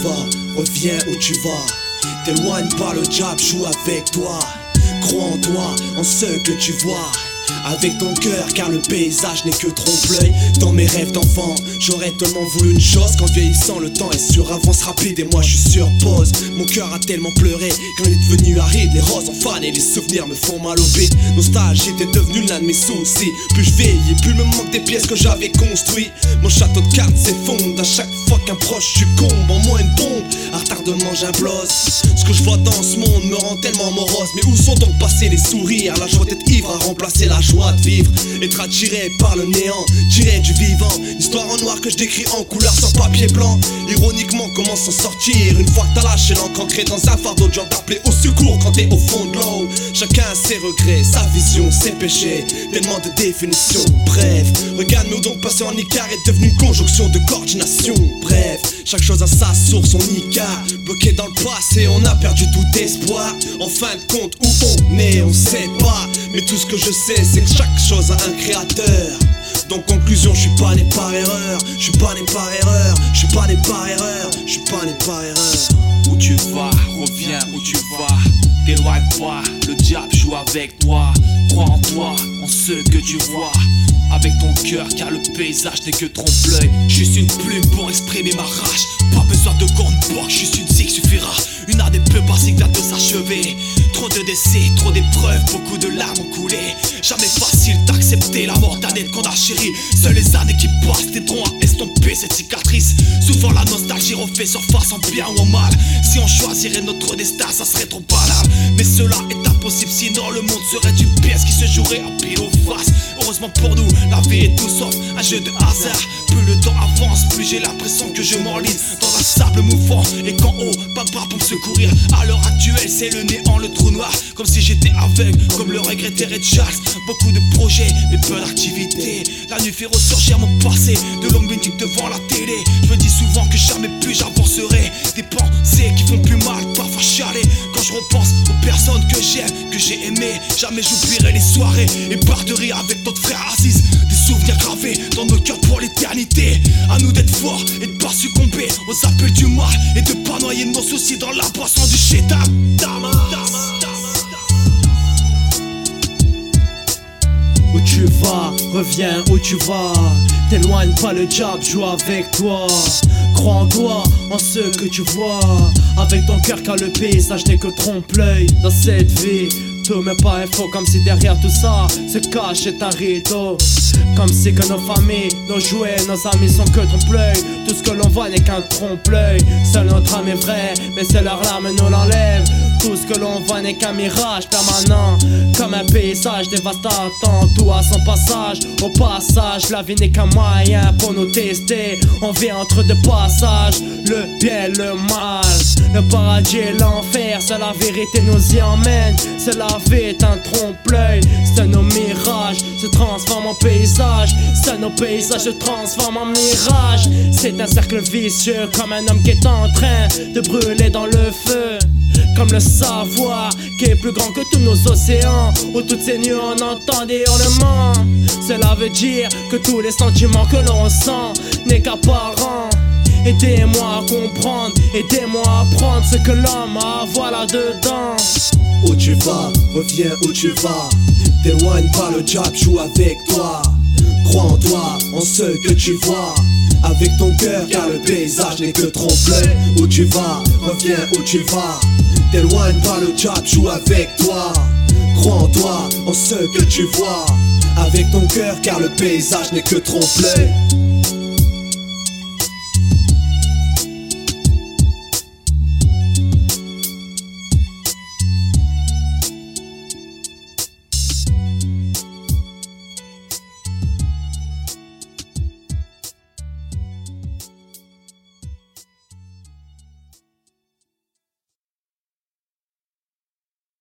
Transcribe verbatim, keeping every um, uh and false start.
vas, reviens où tu vas. T'éloigne pas, le diable joue avec toi. Crois en toi, en ce que tu vois. Avec ton cœur, car le paysage n'est que trompe-l'œil. Dans mes rêves d'enfant, j'aurais tellement voulu une chose. Qu'en vieillissant, le temps est sur avance rapide et moi je suis sur pause. Mon cœur a tellement pleuré qu'il en est devenu aride. Les roses en fan et les souvenirs me font mal au bide. Nostalgie était devenu l'un de mes soucis. Plus je vieillis, plus me manque des pièces que j'avais construites. Mon château de cartes s'effondre à chaque fois qu'un proche succombe. En moins une bombe, à retardement j'implose. Ce que je vois dans ce monde me rend tellement morose. Mais où sont donc passés les sourires? La joie d'être ivre a remplacé la joie de vivre. Être attiré par le néant, tiré du vivant. Histoire en noir que je décris en couleur sur papier blanc. Ironiquement, comment s'en sortir une fois que t'as lâché l'encre ancrée dans un fardeau de gens d'appeler au secours quand t'es au fond de l'eau. Chacun a ses regrets, sa vision, ses péchés. Tellement de définitions, bref. Regarde-nous donc passer en Icar est devenu une conjonction de coordination. Bref, chaque chose a sa source, on Icar. Bloqué dans le passé, on a perdu tout espoir. En fin de compte, où on est, on sait pas. Mais tout ce que je sais, c'est que chaque chose a un créateur. Donc conclusion, je suis pas né par erreur. Je suis pas né par erreur. Je suis pas né par erreur. Je suis pas né par erreur. Où tu vas, reviens où tu vas. T'éloigne pas, le diable joue avec toi. Crois en toi, en ce que tu vois. Avec ton cœur, car le paysage n'est que trompe-l'œil. Juste une plume pour exprimer ma rage. Pas besoin de grande porte, juste une zig suffira. Une âme peu basique vient de s'achever. Trop de décès, trop d'épreuves, beaucoup de larmes ont coulé. Jamais facile d'accepter la mort d'un être qu'on a chéri. Seules les années qui passent t'aideront à estomper cette cicatrice. Souvent la nostalgie refait surface en bien ou en mal. Si on choisirait notre destin, ça serait trop banal. Mais cela est impossible, sinon le monde serait une pièce qui se jouerait en pile ou face. Heureusement pour nous, la vie est tout sauf un jeu de hasard. Plus le temps avance, plus j'ai l'impression que je m'enlise dans un sable mouvant. Et qu'en haut, pas de bras pour me secourir. À l'heure actuelle, c'est le néant, le trou noir. Comme si j'étais aveugle, comme le regrettait Red Charles. Beaucoup de projets, mais peu d'activité. La nuit fait ressurgir mon passé, de longues minutes devant la télé. Je me dis souvent que jamais plus j'avancerai. Des pensées qui font plus mal, parfois chialer. Quand je repense aux personnes que j'aime, que j'ai aimées. Jamais j'oublierai les soirées et barres de rire avec notre frère Aziz. Des souvenirs gravés dans nos cœurs pour l'éternité. À nous d'être forts et de pas succomber aux appels du mal. Et de pas noyer nos soucis dans la boisson du chétan. Dama, dama. Où tu vas, reviens où tu vas. T'éloigne pas, le diable joue avec toi. Crois en toi, en ce que tu vois. Avec ton cœur, car le paysage n'est que trompe-l'œil. Dans cette vie, tout mais pas info. Comme si derrière tout ça se cache un rideau. Comme si que nos familles, nos jouets, nos amis sont que trompe-l'œil. Tout ce que l'on voit n'est qu'un trompe-l'œil. Seul notre âme est vraie, mais c'est leur lame nous l'enlève. Tout ce que l'on voit n'est qu'un mirage permanent. Comme un paysage dévastateur, tout à son passage. Au passage, la vie n'est qu'un moyen pour nous tester. On vit entre deux passages, le bien et le mal. Le paradis et l'enfer, c'est la vérité nous y emmène. C'est la vie est un trompe-l'œil. C'est nos mirages se transforment en paysage. C'est nos paysages se transforment en mirage. C'est un cercle vicieux comme un homme qui est en train de brûler dans le feu. Comme le savoir qui est plus grand que tous nos océans, où toutes ces nuits on entend des hurlements. Cela veut dire que tous les sentiments que l'on sent n'est qu'apparent. Aidez-moi à comprendre, aidez-moi à prendre ce que l'homme a à voir là-dedans. Où tu vas, reviens où tu vas. T'éloigne pas, le diable joue avec toi. Crois en toi, en ce que tu vois. Avec ton cœur, car le paysage n'est que trompe-l'œil. Où tu vas, reviens où tu vas. T'éloigne pas, le diable joue avec toi. Crois en toi, en ce que tu vois. Avec ton cœur, car le paysage n'est que trompe-l'œil.